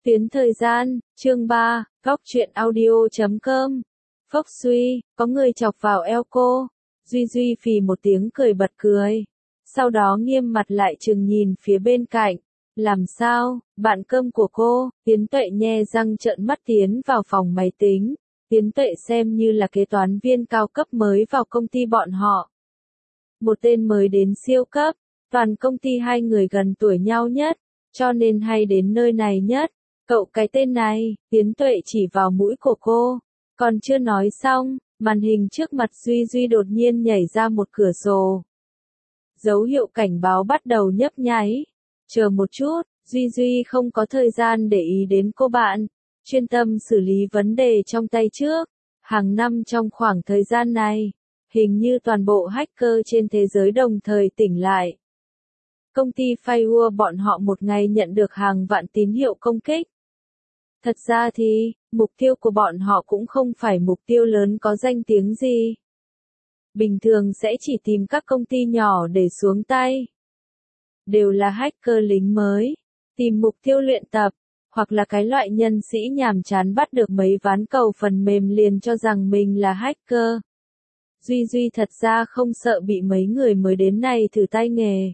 Tuyến thời gian, chương 3, góc truyện audio.com. Phốc suy, có người chọc vào eo cô. Duy Duy phì một tiếng cười bật cười. Sau đó nghiêm mặt lại chừng nhìn phía bên cạnh. Làm sao, bạn cơm của cô, Tiến Tuệ nhe răng trợn mắt tiến vào phòng máy tính. Tiến Tuệ xem như là kế toán viên cao cấp mới vào công ty bọn họ. Một tên mới đến siêu cấp, toàn công ty hai người gần tuổi nhau nhất, cho nên hay đến nơi này nhất. Cậu cái tên này, Tiến Tuệ chỉ vào mũi của cô. Còn chưa nói xong, màn hình trước mặt Duy Duy đột nhiên nhảy ra một cửa sổ. Dấu hiệu cảnh báo bắt đầu nhấp nháy. Chờ một chút, Duy Duy không có thời gian để ý đến cô bạn. Chuyên tâm xử lý vấn đề trong tay trước. Hàng năm trong khoảng thời gian này, hình như toàn bộ hacker trên thế giới đồng thời tỉnh lại. Công ty Firewall bọn họ một ngày nhận được hàng vạn tín hiệu công kích. Thật ra thì, mục tiêu của bọn họ cũng không phải mục tiêu lớn có danh tiếng gì. Bình thường sẽ chỉ tìm các công ty nhỏ để xuống tay. Đều là hacker lính mới, tìm mục tiêu luyện tập, hoặc là cái loại nhân sĩ nhàm chán bắt được mấy ván cầu phần mềm liền cho rằng mình là hacker. Duy Duy thật ra không sợ bị mấy người mới đến này thử tay nghề.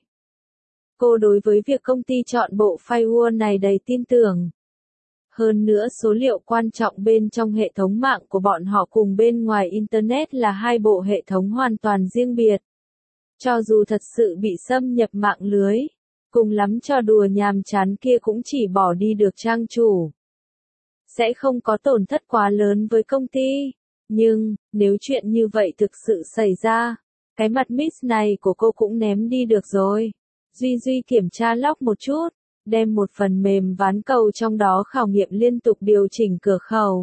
Cô đối với việc công ty chọn bộ firewall này đầy tin tưởng. Hơn nữa số liệu quan trọng bên trong hệ thống mạng của bọn họ cùng bên ngoài Internet là hai bộ hệ thống hoàn toàn riêng biệt. Cho dù thật sự bị xâm nhập mạng lưới, cùng lắm trò đùa nhàm chán kia cũng chỉ bỏ đi được trang chủ. Sẽ không có tổn thất quá lớn với công ty. Nhưng, nếu chuyện như vậy thực sự xảy ra, cái mặt miss này của cô cũng ném đi được rồi. Duy Duy kiểm tra log một chút, đem một phần mềm ván cầu trong đó khảo nghiệm liên tục điều chỉnh cửa khẩu.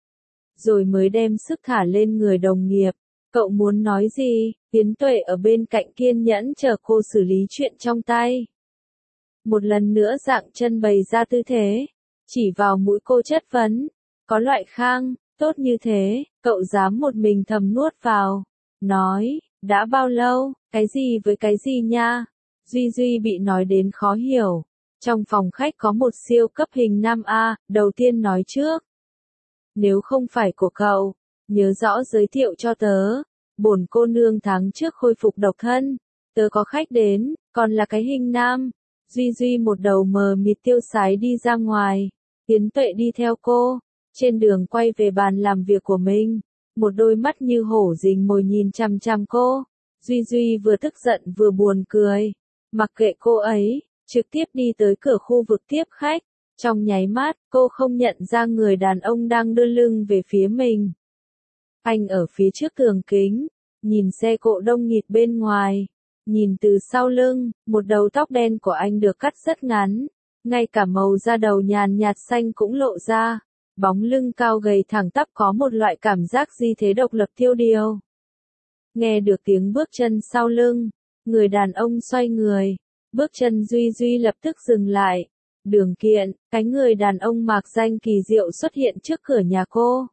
Rồi mới đem sức thả lên người đồng nghiệp. Cậu muốn nói gì? Tiến Tuệ ở bên cạnh kiên nhẫn chờ cô xử lý chuyện trong tay. Một lần nữa dạng chân bày ra tư thế, chỉ vào mũi cô chất vấn. Có loại khang, tốt như thế, cậu dám một mình thầm nuốt vào. Nói, đã bao lâu, cái gì với cái gì nha? Duy Duy bị nói đến khó hiểu. Trong phòng khách có một siêu cấp hình nam A, đầu tiên nói trước. Nếu không phải của cậu, nhớ rõ giới thiệu cho tớ. Bổn cô nương tháng trước khôi phục độc thân. Tớ có khách đến, còn là cái hình nam. Duy Duy một đầu mờ mịt tiêu sái đi ra ngoài. Tiến Tuệ đi theo cô. Trên đường quay về bàn làm việc của mình. Một đôi mắt như hổ rình mồi nhìn chằm chằm cô. Duy Duy vừa tức giận vừa buồn cười. Mặc kệ cô ấy, trực tiếp đi tới cửa khu vực tiếp khách. Trong nháy mắt, cô không nhận ra người đàn ông đang đưa lưng về phía mình. Anh ở phía trước tường kính, nhìn xe cộ đông nghịt bên ngoài. Nhìn từ sau lưng, một đầu tóc đen của anh được cắt rất ngắn. Ngay cả màu da đầu nhàn nhạt xanh cũng lộ ra. Bóng lưng cao gầy thẳng tắp có một loại cảm giác di thế độc lập tiêu điều. Nghe được tiếng bước chân sau lưng, người đàn ông xoay người. Bước chân Duy Duy lập tức dừng lại. Đường Kiện, cái người đàn ông mạc danh kỳ diệu xuất hiện trước cửa nhà cô.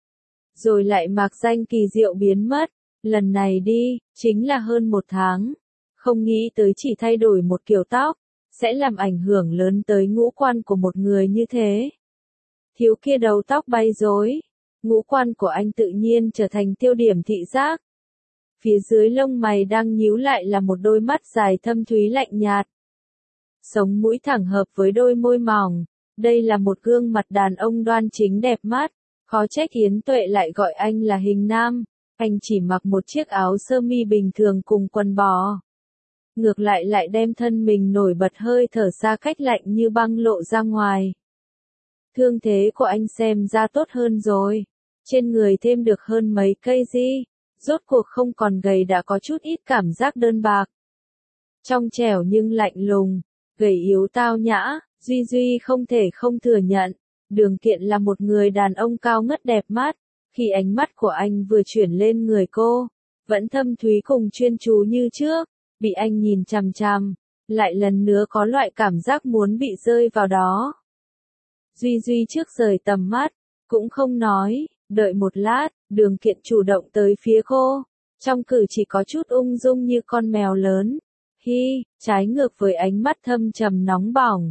Rồi lại mạc danh kỳ diệu biến mất. Lần này đi, chính là hơn một tháng. Không nghĩ tới chỉ thay đổi một kiểu tóc, sẽ làm ảnh hưởng lớn tới ngũ quan của một người như thế. Thiếu kia đầu tóc bay rối. Ngũ quan của anh tự nhiên trở thành tiêu điểm thị giác. Phía dưới lông mày đang nhíu lại là một đôi mắt dài thâm thúy lạnh nhạt. Sống mũi thẳng hợp với đôi môi mỏng. Đây là một gương mặt đàn ông đoan chính đẹp mắt. Khó trách Yến Tuệ lại gọi anh là hình nam. Anh chỉ mặc một chiếc áo sơ mi bình thường cùng quần bò. Ngược lại đem thân mình nổi bật hơi thở xa cách lạnh như băng lộ ra ngoài. Thương thế của anh xem ra tốt hơn rồi. Trên người thêm được hơn mấy cây gì. Rốt cuộc không còn gầy đã có chút ít cảm giác đơn bạc. Trong trẻo nhưng lạnh lùng, gầy yếu tao nhã, Duy Duy không thể không thừa nhận. Đường Kiện là một người đàn ông cao ngất đẹp mắt. Khi ánh mắt của anh vừa chuyển lên người cô, vẫn thâm thúy cùng chuyên chú như trước, bị anh nhìn chằm chằm, lại lần nữa có loại cảm giác muốn bị rơi vào đó. Duy Duy trước rời tầm mắt, cũng không nói, đợi một lát, Đường Kiện chủ động tới phía cô, trong cử chỉ có chút ung dung như con mèo lớn. Hi, trái ngược với ánh mắt thâm trầm nóng bỏng,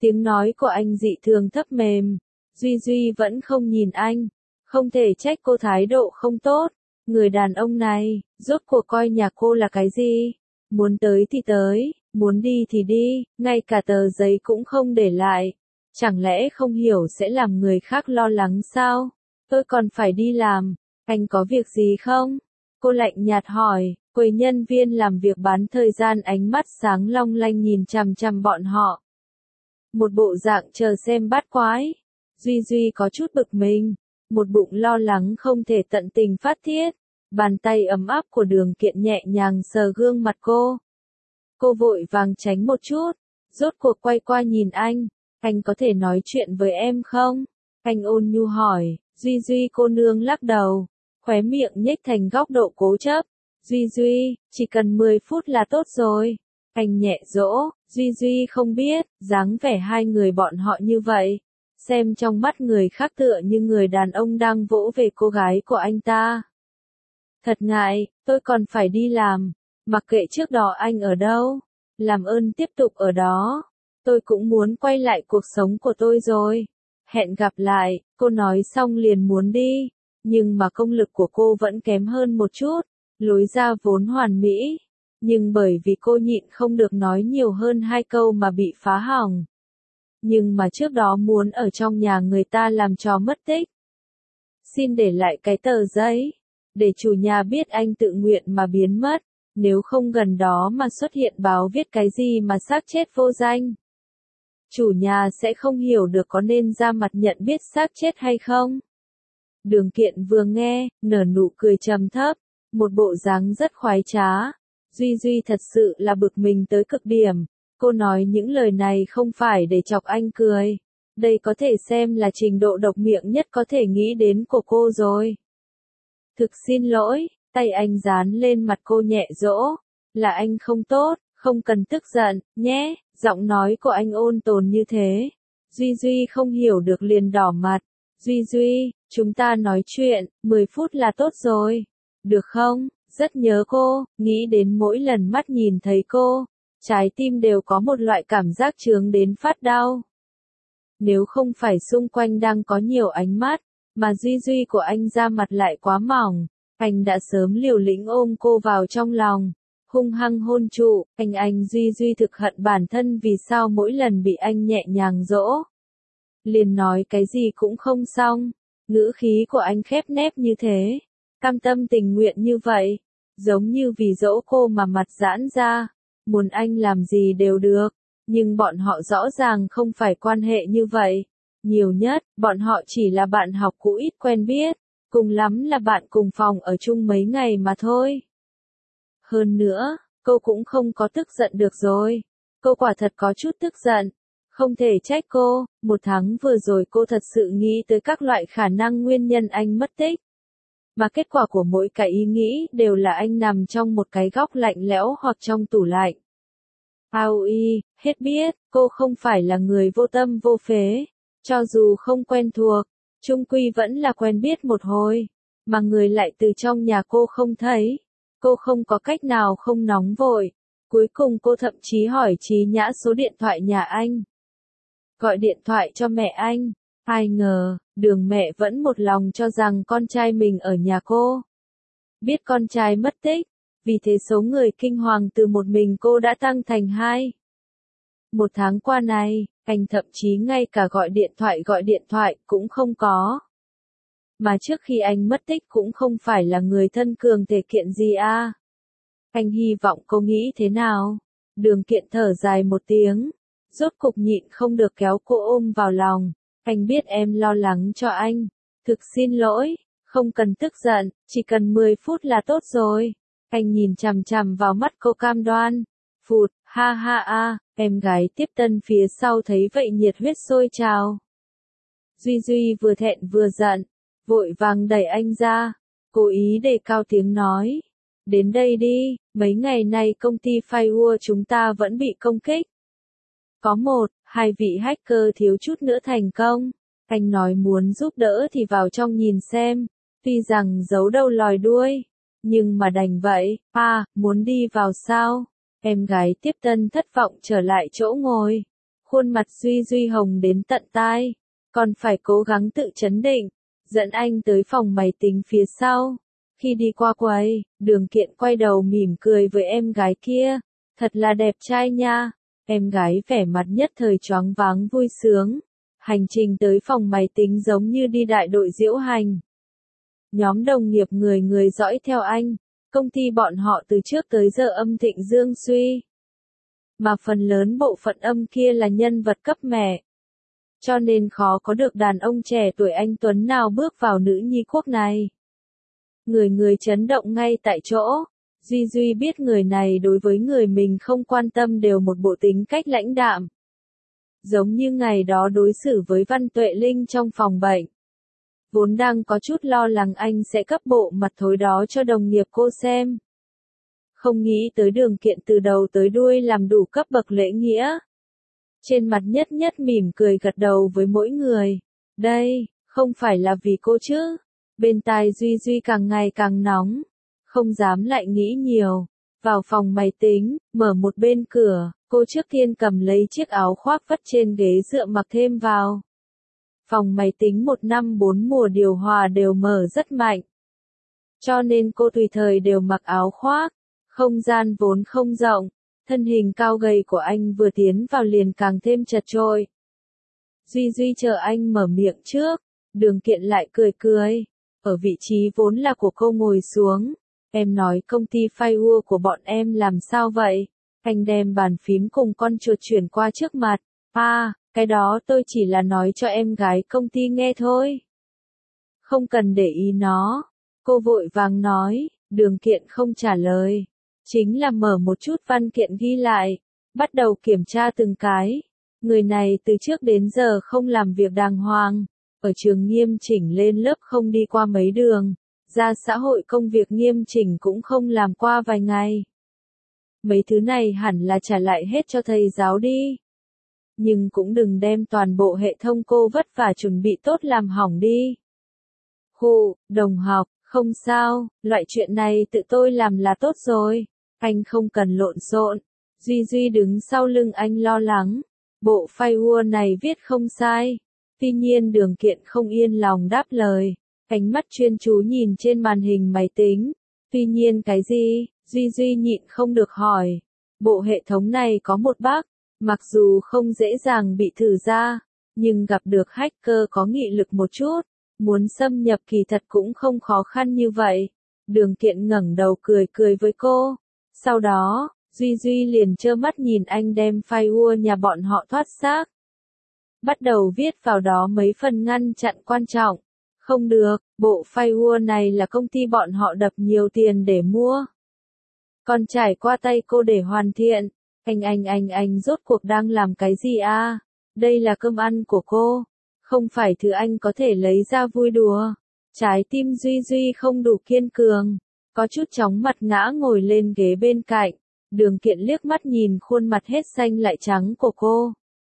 Tiếng nói của anh dị thường thấp mềm. Duy Duy vẫn không nhìn anh. Không thể trách cô thái độ không tốt. Người đàn ông này, rốt cuộc coi nhà cô là cái gì? Muốn tới thì tới, muốn đi thì đi, ngay cả tờ giấy cũng không để lại. Chẳng lẽ không hiểu sẽ làm người khác lo lắng sao? Tôi còn phải đi làm, anh có việc gì không? Cô lạnh nhạt hỏi, quầy nhân viên làm việc bán thời gian ánh mắt sáng long lanh nhìn chằm chằm bọn họ. Một bộ dạng chờ xem bắt quái. Duy Duy có chút bực mình, một bụng lo lắng không thể tận tình phát tiết. Bàn tay ấm áp của Đường Kiện nhẹ nhàng sờ gương mặt cô. Cô vội vàng tránh một chút, rốt cuộc quay qua nhìn anh có thể nói chuyện với em không? Anh ôn nhu hỏi, Duy Duy cô nương lắc đầu, khóe miệng nhếch thành góc độ cố chấp. Duy Duy, chỉ cần 10 phút là tốt rồi. Anh nhẹ dỗ, Duy Duy không biết, dáng vẻ hai người bọn họ như vậy. Xem trong mắt người khác tựa như người đàn ông đang vỗ về cô gái của anh ta. Thật ngại, tôi còn phải đi làm. Mặc kệ trước đó anh ở đâu, làm ơn tiếp tục ở đó. Tôi cũng muốn quay lại cuộc sống của tôi rồi. Hẹn gặp lại, cô nói xong liền muốn đi. Nhưng mà công lực của cô vẫn kém hơn một chút. Lối ra vốn hoàn mỹ. Nhưng bởi vì cô nhịn không được nói nhiều hơn 2 câu mà bị phá hỏng. Nhưng mà trước đó muốn ở trong nhà người ta làm trò mất tích. Xin để lại cái tờ giấy. Để chủ nhà biết anh tự nguyện mà biến mất. Nếu không gần đó mà xuất hiện báo viết cái gì mà xác chết vô danh. Chủ nhà sẽ không hiểu được có nên ra mặt nhận biết xác chết hay không. Đường Kiện vừa nghe, nở nụ cười trầm thấp, một bộ dáng rất khoái trá. Duy Duy thật sự là bực mình tới cực điểm. Cô nói những lời này không phải để chọc anh cười. Đây có thể xem là trình độ độc miệng nhất có thể nghĩ đến của cô rồi. Thực xin lỗi, tay anh dán lên mặt cô nhẹ dỗ. Là anh không tốt, không cần tức giận, nhé. Giọng nói của anh ôn tồn như thế. Duy Duy không hiểu được liền đỏ mặt. Duy Duy, chúng ta nói chuyện, 10 phút là tốt rồi. Được không? Rất nhớ cô, nghĩ đến mỗi lần mắt nhìn thấy cô. Trái tim đều có một loại cảm giác chướng đến phát đau. Nếu không phải xung quanh đang có nhiều ánh mắt, mà Duy Duy của anh ra mặt lại quá mỏng, anh đã sớm liều lĩnh ôm cô vào trong lòng, hung hăng hôn trụ. Anh Duy Duy thực hận bản thân vì sao mỗi lần bị anh nhẹ nhàng dỗ, liền nói cái gì cũng không xong. Ngữ khí của anh khép nép như thế, cam tâm tình nguyện như vậy, giống như vì dỗ cô mà mặt giãn ra, muốn anh làm gì đều được. Nhưng bọn họ rõ ràng không phải quan hệ như vậy. Nhiều nhất, bọn họ chỉ là bạn học cũ ít quen biết, cùng lắm là bạn cùng phòng ở chung mấy ngày mà thôi. Hơn nữa, cô cũng không có tức giận được rồi. Cô quả thật có chút tức giận. Không thể trách cô, 1 tháng vừa rồi cô thật sự nghĩ tới các loại khả năng nguyên nhân anh mất tích. Mà kết quả của mỗi cái ý nghĩ đều là anh nằm trong một cái góc lạnh lẽo hoặc trong tủ lạnh. Aoi, hết biết, cô không phải là người vô tâm vô phế. Cho dù không quen thuộc, chung quy vẫn là quen biết một hồi. Mà người lại từ trong nhà cô không thấy. Cô không có cách nào không nóng vội. Cuối cùng cô thậm chí hỏi Trí Nhã số điện thoại nhà anh. Gọi điện thoại cho mẹ anh. Ai ngờ, Đường mẹ vẫn một lòng cho rằng con trai mình ở nhà cô. Biết con trai mất tích, vì thế số người kinh hoàng từ một mình cô đã tăng thành 2. 1 tháng qua này, anh thậm chí ngay cả gọi điện thoại cũng không có. Mà trước khi anh mất tích cũng không phải là người thân cường thể kiện gì à. Anh hy vọng cô nghĩ thế nào? Đường Kiện thở dài một tiếng, rốt cục nhịn không được kéo cô ôm vào lòng. Anh biết em lo lắng cho anh. Thực xin lỗi, không cần tức giận, chỉ cần 10 phút là tốt rồi. Anh nhìn chằm chằm vào mắt cô cam đoan. Phụt, ha ha a, em gái tiếp tân phía sau thấy vậy nhiệt huyết sôi trào. Duy Duy vừa thẹn vừa giận, vội vàng đẩy anh ra, cố ý đề cao tiếng nói. Đến đây đi, mấy ngày nay công ty Firewall chúng ta vẫn bị công kích. Có 1-2 vị hacker thiếu chút nữa thành công. Anh nói muốn giúp đỡ thì vào trong nhìn xem, tuy rằng giấu đầu lòi đuôi. Nhưng mà đành vậy, muốn đi vào sao? Em gái tiếp tân thất vọng trở lại chỗ ngồi. Khuôn mặt Duy Duy hồng đến tận tai, còn phải cố gắng tự trấn định, dẫn anh tới phòng máy tính phía sau. Khi đi qua quầy, Đường Kiện quay đầu mỉm cười với em gái kia, thật là đẹp trai nha. Em gái vẻ mặt nhất thời choáng váng vui sướng. Hành trình tới phòng máy tính giống như đi đại đội diễu hành. Nhóm đồng nghiệp người người dõi theo anh, công ty bọn họ từ trước tới giờ âm thịnh dương suy. Mà phần lớn bộ phận âm kia là nhân vật cấp mẹ. Cho nên khó có được đàn ông trẻ tuổi anh tuấn nào bước vào nữ nhi quốc này. Người người chấn động ngay tại chỗ. Duy Duy biết người này đối với người mình không quan tâm đều một bộ tính cách lãnh đạm. Giống như ngày đó đối xử với Văn Tuệ Linh trong phòng bệnh. Vốn đang có chút lo lắng anh sẽ cấp bộ mặt thối đó cho đồng nghiệp cô xem. Không nghĩ tới Đường Kiện từ đầu tới đuôi làm đủ cấp bậc lễ nghĩa. Trên mặt nhất nhất mỉm cười gật đầu với mỗi người. Đây, không phải là vì cô chứ. Bên tai Duy Duy càng ngày càng nóng. Không dám lại nghĩ nhiều. Vào phòng máy tính, mở một bên cửa, cô trước tiên cầm lấy chiếc áo khoác vắt trên ghế dựa mặc thêm vào. Phòng máy tính 1 năm 4 mùa điều hòa đều mở rất mạnh. Cho nên cô tùy thời đều mặc áo khoác. Không gian vốn không rộng, thân hình cao gầy của anh vừa tiến vào liền càng thêm chật chội. Duy Duy chờ anh mở miệng trước, Đường Kiện lại cười cười. Ở vị trí vốn là của cô ngồi xuống. Em nói công ty firewall của bọn em làm sao vậy? Anh đem bàn phím cùng con chuột chuyển qua trước mặt. Cái đó tôi chỉ là nói cho em gái công ty nghe thôi. Không cần để ý nó. Cô vội vàng nói, Đường Kiện không trả lời. Chính là mở một chút văn kiện ghi lại. Bắt đầu kiểm tra từng cái. Người này từ trước đến giờ không làm việc đàng hoàng. Ở trường nghiêm chỉnh lên lớp không đi qua mấy đường. Ra xã hội công việc nghiêm chỉnh cũng không làm qua vài ngày. Mấy thứ này hẳn là trả lại hết cho thầy giáo đi. Nhưng cũng đừng đem toàn bộ hệ thống cô vất vả chuẩn bị tốt làm hỏng đi. Đồng học, không sao, loại chuyện này tự tôi làm là tốt rồi. Anh không cần lộn xộn. Duy Duy đứng sau lưng anh lo lắng. Bộ firewall này viết không sai. Tuy nhiên Đường Kiện không yên lòng đáp lời. Ánh mắt chuyên chú nhìn trên màn hình máy tính. Tuy nhiên cái gì? Duy Duy nhịn không được hỏi. Bộ hệ thống này có một bug. Mặc dù không dễ dàng bị thử ra. Nhưng gặp được hacker có nghị lực một chút. Muốn xâm nhập kỳ thật cũng không khó khăn như vậy. Đường Kiện ngẩng đầu cười cười với cô. Sau đó, Duy Duy liền trơ mắt nhìn anh đem firewall nhà bọn họ thoát xác. Bắt đầu viết vào đó mấy phần ngăn chặn quan trọng. Không được, bộ firewall này là công ty bọn họ đập nhiều tiền để mua. Còn trải qua tay cô để hoàn thiện. Anh rốt cuộc đang làm cái gì à? Đây là cơm ăn của cô. Không phải thứ anh có thể lấy ra vui đùa. Trái tim Duy Duy không đủ kiên cường. Có chút chóng mặt ngã ngồi lên ghế bên cạnh. Đường Kiện liếc mắt nhìn khuôn mặt hết xanh lại trắng của cô.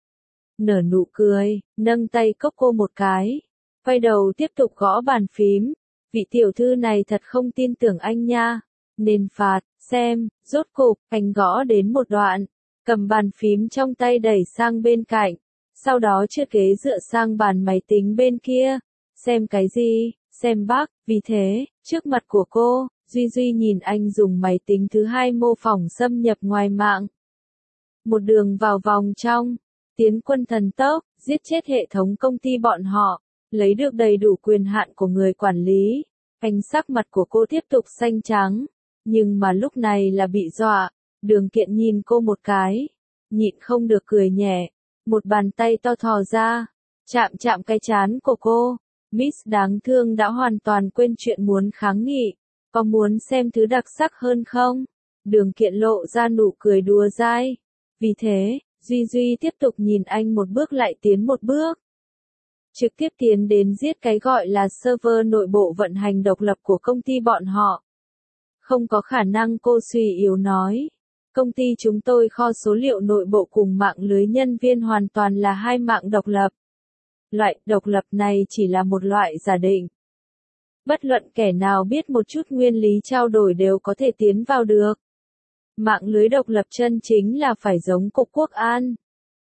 Nở nụ cười, nâng tay cốc cô một cái. Quay đầu tiếp tục gõ bàn phím. Vị tiểu thư này thật không tin tưởng anh nha. Nên phạt, xem, rốt cục, anh gõ đến một đoạn. Cầm bàn phím trong tay đẩy sang bên cạnh. Sau đó trượt ghế dựa sang bàn máy tính bên kia. Xem cái gì? Xem bác. Vì thế, trước mặt của cô, Duy Duy nhìn anh dùng máy tính thứ hai mô phỏng xâm nhập ngoài mạng. Một đường vào vòng trong. Tiến quân thần tốc, giết chết hệ thống công ty bọn họ. Lấy được đầy đủ quyền hạn của người quản lý. Anh sắc mặt của cô tiếp tục xanh trắng. Nhưng mà lúc này là bị dọa. Đường Kiện nhìn cô một cái. Nhịn không được cười nhẹ. Một bàn tay to thò ra. Chạm cái trán của cô. Miss đáng thương đã hoàn toàn quên chuyện muốn kháng nghị. Có muốn xem thứ đặc sắc hơn không? Đường Kiện lộ ra nụ cười đùa dai. Vì thế, Duy Duy tiếp tục nhìn anh một bước lại tiến một bước. Trực tiếp tiến đến giết cái gọi là server nội bộ vận hành độc lập của công ty bọn họ. Không có khả năng, cô suy yếu nói. Công ty chúng tôi kho số liệu nội bộ cùng mạng lưới nhân viên hoàn toàn là hai mạng độc lập. Loại độc lập này chỉ là một loại giả định. Bất luận kẻ nào biết một chút nguyên lý trao đổi đều có thể tiến vào được. Mạng lưới độc lập chân chính là phải giống Cục Quốc an.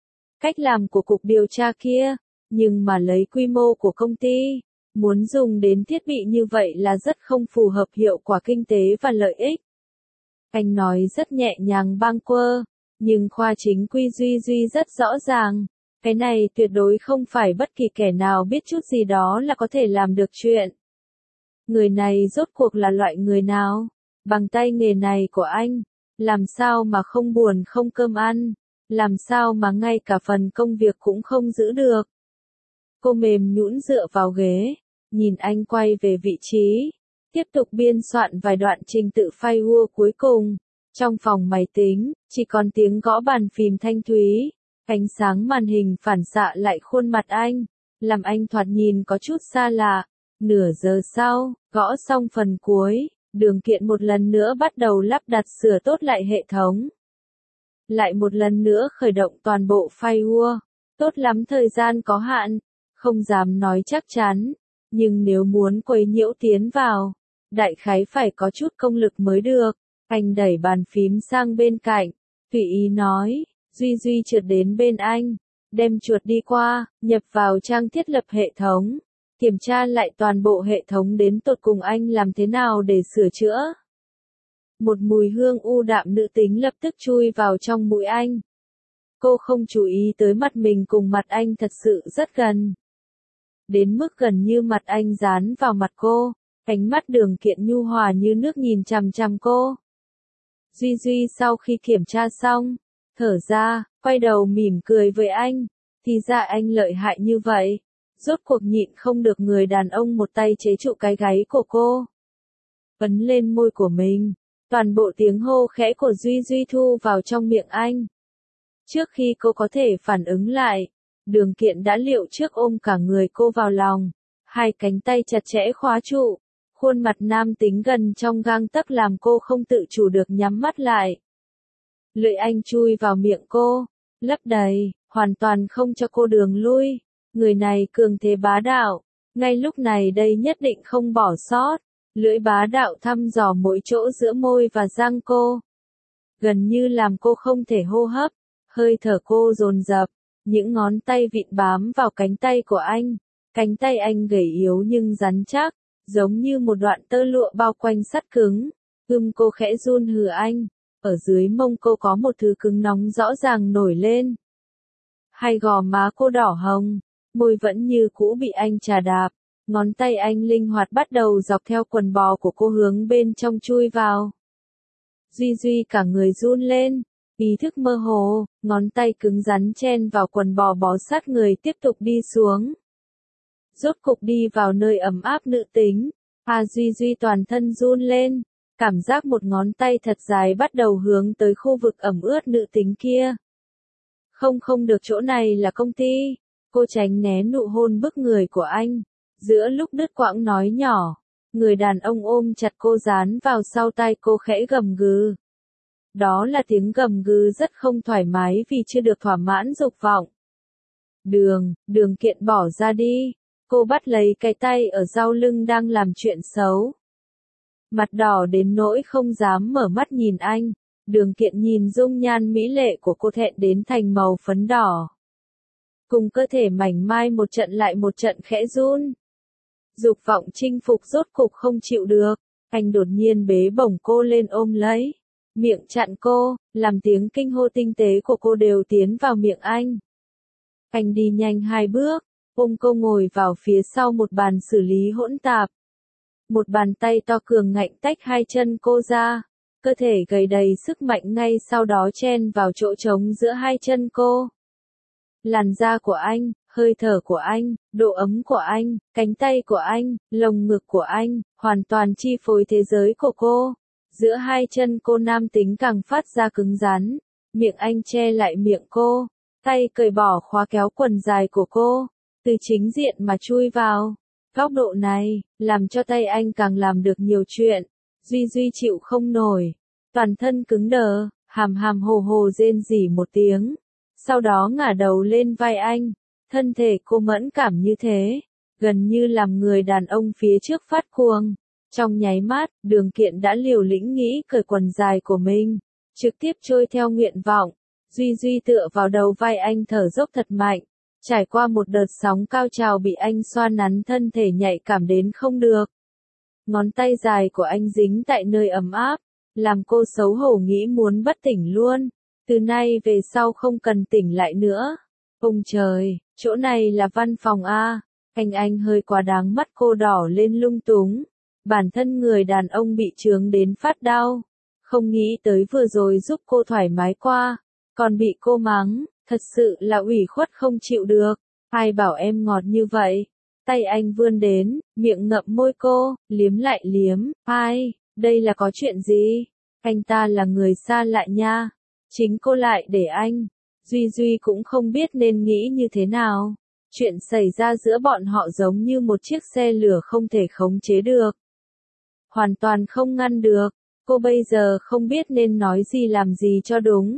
cách làm của cục điều tra kia, nhưng mà lấy quy mô của công ty, muốn dùng đến thiết bị như vậy là rất không phù hợp hiệu quả kinh tế và lợi ích. Anh nói rất nhẹ nhàng bâng quơ, nhưng Khoa Chính Quy Duy rất rõ ràng, cái này tuyệt đối không phải bất kỳ kẻ nào biết chút gì đó là có thể làm được chuyện. Người này rốt cuộc là loại người nào? Bằng tay nghề này của anh, làm sao mà không buồn không cơm ăn, làm sao mà ngay cả phần công việc cũng không giữ được. Cô mềm nhũn dựa vào ghế, nhìn anh quay về vị trí, tiếp tục biên soạn vài đoạn trình tự firewall cuối cùng. Trong phòng máy tính, chỉ còn tiếng gõ bàn phím thanh thúy, ánh sáng màn hình phản xạ lại khuôn mặt anh, làm anh thoạt nhìn có chút xa lạ. Nửa giờ sau, gõ xong phần cuối, Đường Kiện một lần nữa bắt đầu lắp đặt sửa tốt lại hệ thống. Lại một lần nữa khởi động toàn bộ firewall. Tốt lắm, thời gian có hạn, không dám nói chắc chắn, nhưng nếu muốn quấy nhiễu tiến vào, đại khái phải có chút công lực mới được. Anh đẩy bàn phím sang bên cạnh, tùy ý nói, Duy trượt đến bên anh, đem chuột đi qua, nhập vào trang thiết lập hệ thống, kiểm tra lại toàn bộ hệ thống đến tột cùng anh làm thế nào để sửa chữa. Một mùi hương u đạm nữ tính lập tức chui vào trong mũi anh. Cô không chú ý tới mặt mình cùng mặt anh thật sự rất gần. Đến mức gần như mặt anh dán vào mặt cô, ánh mắt Đường Kiện nhu hòa như nước nhìn chằm chằm cô. Duy sau khi kiểm tra xong, thở ra, quay đầu mỉm cười với anh, thì ra anh lợi hại như vậy, rốt cuộc nhịn không được người đàn ông một tay chế trụ cái gáy của cô. Ấn lên môi của mình, toàn bộ tiếng hô khẽ của Duy thu vào trong miệng anh. Trước khi cô có thể phản ứng lại, Đường Kiện đã liệu trước ôm cả người cô vào lòng, hai cánh tay chặt chẽ khóa trụ. Khuôn mặt nam tính gần trong gang tấc làm cô không tự chủ được nhắm mắt lại. Lưỡi anh chui vào miệng cô, lấp đầy, hoàn toàn không cho cô đường lui. Người này cường thế bá đạo, ngay lúc này đây nhất định không bỏ sót. Lưỡi bá đạo thăm dò mỗi chỗ giữa môi và răng cô. Gần như làm cô không thể hô hấp, hơi thở cô dồn dập, những ngón tay vịn bám vào cánh tay của anh. Cánh tay anh gầy yếu nhưng rắn chắc, giống như một đoạn tơ lụa bao quanh sắt cứng. Cô khẽ run hừ anh, ở dưới mông cô có một thứ cứng nóng rõ ràng nổi lên. Hai gò má cô đỏ hồng, môi vẫn như cũ bị anh chà đạp, ngón tay anh linh hoạt bắt đầu dọc theo quần bò của cô hướng bên trong chui vào. Duy cả người run lên, ý thức mơ hồ, ngón tay cứng rắn chen vào quần bò bó sát người tiếp tục đi xuống. Rốt cục đi vào nơi ấm áp nữ tính, Duy toàn thân run lên, cảm giác một ngón tay thật dài bắt đầu hướng tới khu vực ẩm ướt nữ tính kia. Không được, chỗ này là công ty. Cô tránh né nụ hôn bức người của anh, giữa lúc đứt quãng nói nhỏ, người đàn ông ôm chặt cô dán vào sau tai cô khẽ gầm gừ. Đó là tiếng gầm gừ rất không thoải mái vì chưa được thỏa mãn dục vọng. Đường Kiện bỏ ra đi. Cô bắt lấy cái tay ở sau lưng đang làm chuyện xấu. Mặt đỏ đến nỗi không dám mở mắt nhìn anh. Đường Kiện nhìn dung nhan mỹ lệ của cô thẹn đến thành màu phấn đỏ. Cùng cơ thể mảnh mai một trận lại một trận khẽ run. Dục vọng chinh phục rốt cục không chịu được. Anh đột nhiên bế bổng cô lên ôm lấy. Miệng chặn cô, làm tiếng kinh hô tinh tế của cô đều tiến vào miệng anh. Anh đi nhanh 2 bước. Ôm cô ngồi vào phía sau một bàn xử lý hỗn tạp. Một bàn tay to cường ngạnh tách hai chân cô ra, cơ thể gầy đầy sức mạnh ngay sau đó chen vào chỗ trống giữa hai chân cô. Làn da của anh, hơi thở của anh, độ ấm của anh, cánh tay của anh, lồng ngực của anh, hoàn toàn chi phối thế giới của cô. Giữa hai chân cô nam tính càng phát ra cứng rắn, miệng anh che lại miệng cô, tay cởi bỏ khóa kéo quần dài của cô. Từ chính diện mà chui vào. Góc độ này, làm cho tay anh càng làm được nhiều chuyện. Duy chịu không nổi. Toàn thân cứng đờ, hàm hồ rên rỉ một tiếng. Sau đó ngả đầu lên vai anh. Thân thể cô mẫn cảm như thế. Gần như làm người đàn ông phía trước phát cuồng. Trong nháy mắt, Đường Kiện đã liều lĩnh nghĩ cởi quần dài của mình. Trực tiếp trôi theo nguyện vọng. Duy Duy tựa vào đầu vai anh thở dốc thật mạnh, trải qua một đợt sóng cao trào bị anh xoa nắn thân thể nhạy cảm đến không được. Ngón tay dài của anh dính tại nơi ấm áp, làm cô xấu hổ nghĩ muốn bất tỉnh luôn. Từ nay về sau không cần tỉnh lại nữa. Ông trời, chỗ này là văn phòng A. Anh hơi quá đáng, mắt cô đỏ lên lung túng. Bản thân người đàn ông bị chướng đến phát đau. Không nghĩ tới vừa rồi giúp cô thoải mái qua, còn bị cô mắng, thật sự là ủy khuất không chịu được. Ai bảo em ngọt như vậy? Tay anh vươn đến, miệng ngậm môi cô, liếm lại liếm. Ai, đây là có chuyện gì? Anh ta là người xa lạ nha. Chính cô lại để anh. Duy Duy cũng không biết nên nghĩ như thế nào. Chuyện xảy ra giữa bọn họ giống như một chiếc xe lửa không thể khống chế được. Hoàn toàn không ngăn được. Cô bây giờ không biết nên nói gì làm gì cho đúng.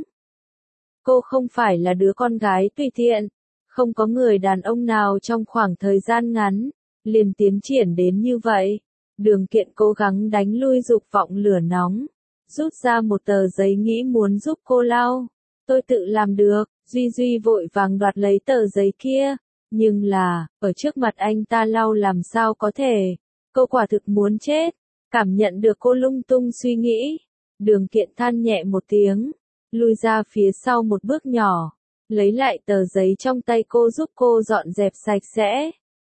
Cô không phải là đứa con gái tùy tiện. Không có người đàn ông nào trong khoảng thời gian ngắn liền tiến triển đến như vậy. Đường Kiện cố gắng đánh lui dục vọng lửa nóng, rút ra một tờ giấy nghĩ muốn giúp cô lau. Tôi tự làm được. Duy Duy vội vàng đoạt lấy tờ giấy kia, nhưng là, ở trước mặt anh ta lau làm sao có thể. Cô quả thực muốn chết. Cảm nhận được cô lung tung suy nghĩ, Đường Kiện than nhẹ một tiếng, lui ra phía sau một bước nhỏ, lấy lại tờ giấy trong tay cô giúp cô dọn dẹp sạch sẽ.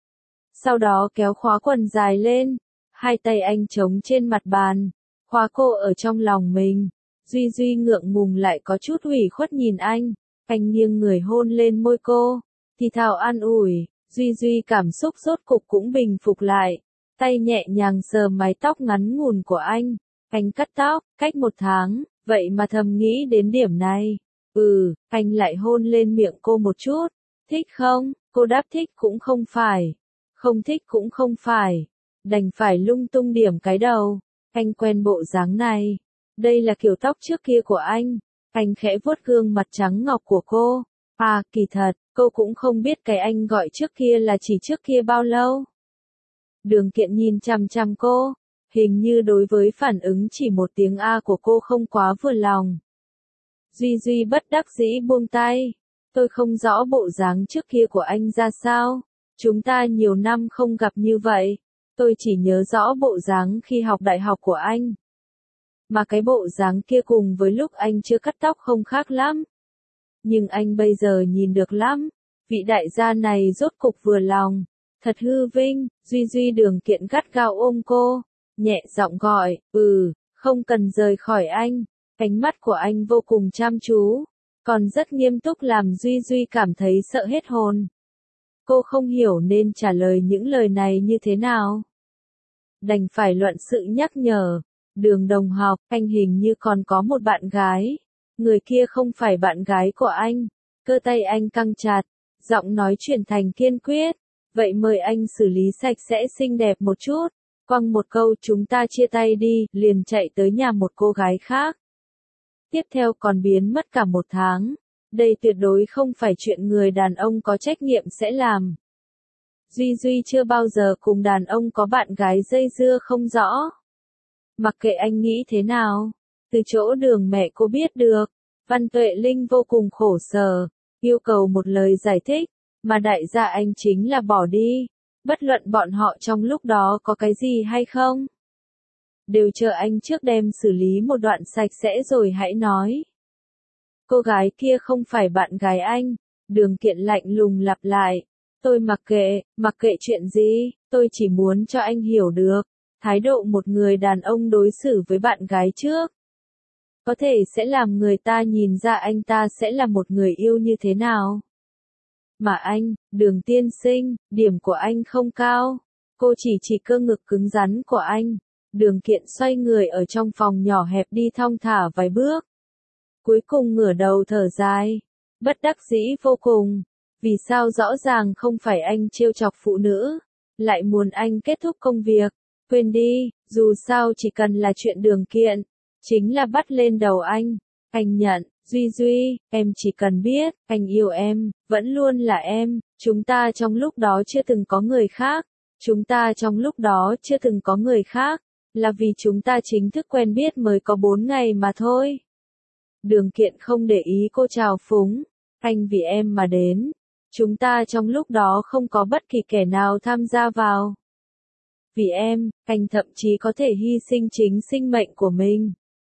Sau đó kéo khóa quần dài lên, hai tay anh chống trên mặt bàn, khóa cô ở trong lòng mình. Duy Duy ngượng ngùng lại có chút ủy khuất nhìn anh nghiêng người hôn lên môi cô, thì thào an ủi. Duy Duy cảm xúc rốt cục cũng bình phục lại, tay nhẹ nhàng sờ mái tóc ngắn ngủn của anh. Anh cắt tóc, cách 1 tháng, vậy mà thầm nghĩ đến điểm này. Anh lại hôn lên miệng cô một chút. Thích không? Cô đáp thích cũng không phải, không thích cũng không phải, đành phải lung tung điểm cái đầu. Anh quen bộ dáng này. Đây là kiểu tóc trước kia của anh. Anh khẽ vuốt gương mặt trắng ngọc của cô. Kỳ thật, cô cũng không biết cái anh gọi trước kia là chỉ trước kia bao lâu. Đường Kiện nhìn chằm chằm cô, hình như đối với phản ứng chỉ một tiếng A của cô không quá vừa lòng. Duy Duy bất đắc dĩ buông tay. Tôi không rõ bộ dáng trước kia của anh ra sao. Chúng ta nhiều năm không gặp như vậy. Tôi chỉ nhớ rõ bộ dáng khi học đại học của anh. Mà cái bộ dáng kia cùng với lúc anh chưa cắt tóc không khác lắm. Nhưng anh bây giờ nhìn được lắm. Vị đại gia này rốt cục vừa lòng. Thật hư vinh. Duy Duy Đường Kiện gắt gao ôm cô, nhẹ giọng gọi, không cần rời khỏi anh. Ánh mắt của anh vô cùng chăm chú, còn rất nghiêm túc làm Duy Duy cảm thấy sợ hết hồn. Cô không hiểu nên trả lời những lời này như thế nào. Đành phải luận sự nhắc nhở. Đường đồng học, anh hình như còn có một bạn gái. Người kia không phải bạn gái của anh. Cơ tay anh căng chặt, giọng nói chuyển thành kiên quyết. Vậy mời anh xử lý sạch sẽ xinh đẹp một chút. Quăng một câu chúng ta chia tay đi, liền chạy tới nhà một cô gái khác. Tiếp theo còn biến mất cả 1 tháng. Đây tuyệt đối không phải chuyện người đàn ông có trách nhiệm sẽ làm. Duy Duy chưa bao giờ cùng đàn ông có bạn gái dây dưa không rõ. Mặc kệ anh nghĩ thế nào, từ chỗ Đường mẹ cô biết được, Văn Tuệ Linh vô cùng khổ sở, yêu cầu một lời giải thích, mà đại gia anh chính là bỏ đi, bất luận bọn họ trong lúc đó có cái gì hay không. Đều chờ anh trước đem xử lý một đoạn sạch sẽ rồi hãy nói. Cô gái kia không phải bạn gái anh. Đường Kiện lạnh lùng lặp lại. Tôi mặc kệ chuyện gì, tôi chỉ muốn cho anh hiểu được thái độ một người đàn ông đối xử với bạn gái trước. Có thể sẽ làm người ta nhìn ra anh ta sẽ là một người yêu như thế nào. Mà anh, Đường tiên sinh, điểm của anh không cao. Cô chỉ cơ ngực cứng rắn của anh. Đường Kiện xoay người ở trong phòng nhỏ hẹp đi thong thả vài bước. Cuối cùng ngửa đầu thở dài. Bất đắc dĩ vô cùng. Vì sao rõ ràng không phải anh trêu chọc phụ nữ, lại muốn anh kết thúc công việc. Quên đi, dù sao chỉ cần là chuyện Đường Kiện, chính là bắt lên đầu anh. Anh nhận, Duy Duy, em chỉ cần biết, anh yêu em, vẫn luôn là em. Chúng ta trong lúc đó chưa từng có người khác. Chúng ta trong lúc đó chưa từng có người khác. Là vì chúng ta chính thức quen biết mới có 4 ngày mà thôi. Đường Kiện không để ý cô trào phúng. Anh vì em mà đến. Chúng ta trong lúc đó không có bất kỳ kẻ nào tham gia vào. Vì em, anh thậm chí có thể hy sinh chính sinh mệnh của mình.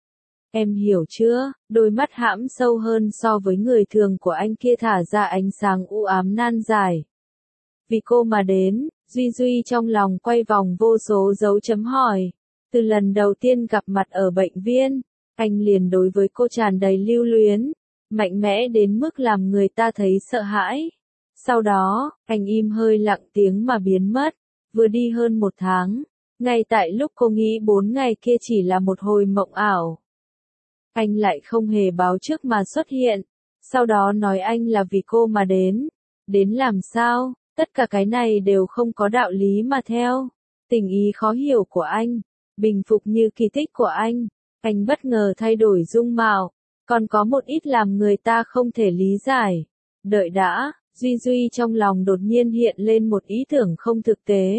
Em hiểu chưa? Đôi mắt hãm sâu hơn so với người thường của anh kia thả ra ánh sáng u ám nan giải. Vì cô mà đến, Duy trong lòng quay vòng vô số dấu chấm hỏi. Từ lần đầu tiên gặp mặt ở bệnh viện, anh liền đối với cô tràn đầy lưu luyến, mạnh mẽ đến mức làm người ta thấy sợ hãi. Sau đó, anh im hơi lặng tiếng mà biến mất, vừa đi hơn 1 tháng, ngay tại lúc cô nghĩ 4 ngày kia chỉ là một hồi mộng ảo. Anh lại không hề báo trước mà xuất hiện, sau đó nói anh là vì cô mà đến. Đến làm sao? Tất cả cái này đều không có đạo lý mà theo. Tình ý khó hiểu của anh, bình phục như kỳ tích của anh bất ngờ thay đổi dung mạo, còn có một ít làm người ta không thể lý giải. Đợi đã, Duy trong lòng đột nhiên hiện lên một ý tưởng không thực tế.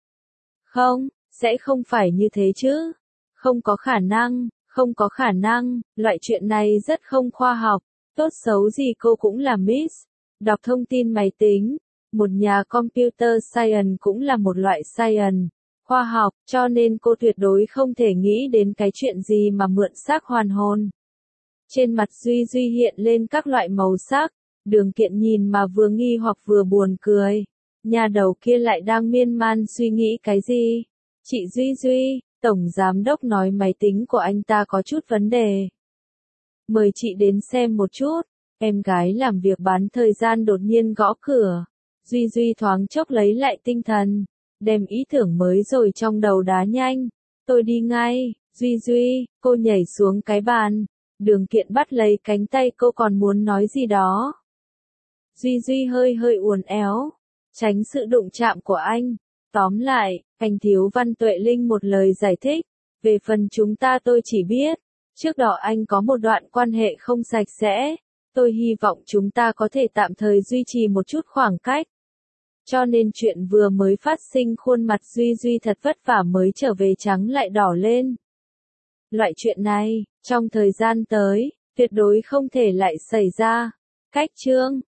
Không, sẽ không phải như thế chứ. Không có khả năng, loại chuyện này rất không khoa học. Tốt xấu gì cô cũng là Miss đọc thông tin máy tính. Một nhà computer science cũng là một loại science, khoa học, cho nên cô tuyệt đối không thể nghĩ đến cái chuyện gì mà mượn xác hoàn hồn. Trên mặt Duy hiện lên các loại màu sắc, Đường Kiện nhìn mà vừa nghi hoặc vừa buồn cười. Nhà đầu kia lại đang miên man suy nghĩ cái gì? Chị Duy, Tổng Giám Đốc nói máy tính của anh ta có chút vấn đề. Mời chị đến xem một chút. Em gái làm việc bán thời gian đột nhiên gõ cửa. Duy thoáng chốc lấy lại tinh thần, đem ý tưởng mới rồi trong đầu đá nhanh. Tôi đi ngay. Duy, cô nhảy xuống cái bàn. Đường Kiện bắt lấy cánh tay cô còn muốn nói gì đó. Duy hơi uốn éo, tránh sự đụng chạm của anh. Tóm lại, anh thiếu Văn Tuệ Linh một lời giải thích. Về phần chúng ta tôi chỉ biết, trước đó anh có một đoạn quan hệ không sạch sẽ. Tôi hy vọng chúng ta có thể tạm thời duy trì một chút khoảng cách. Cho nên chuyện vừa mới phát sinh khuôn mặt Duy thật vất vả mới trở về trắng lại đỏ lên. Loại chuyện này, trong thời gian tới, tuyệt đối không thể lại xảy ra. Cách chương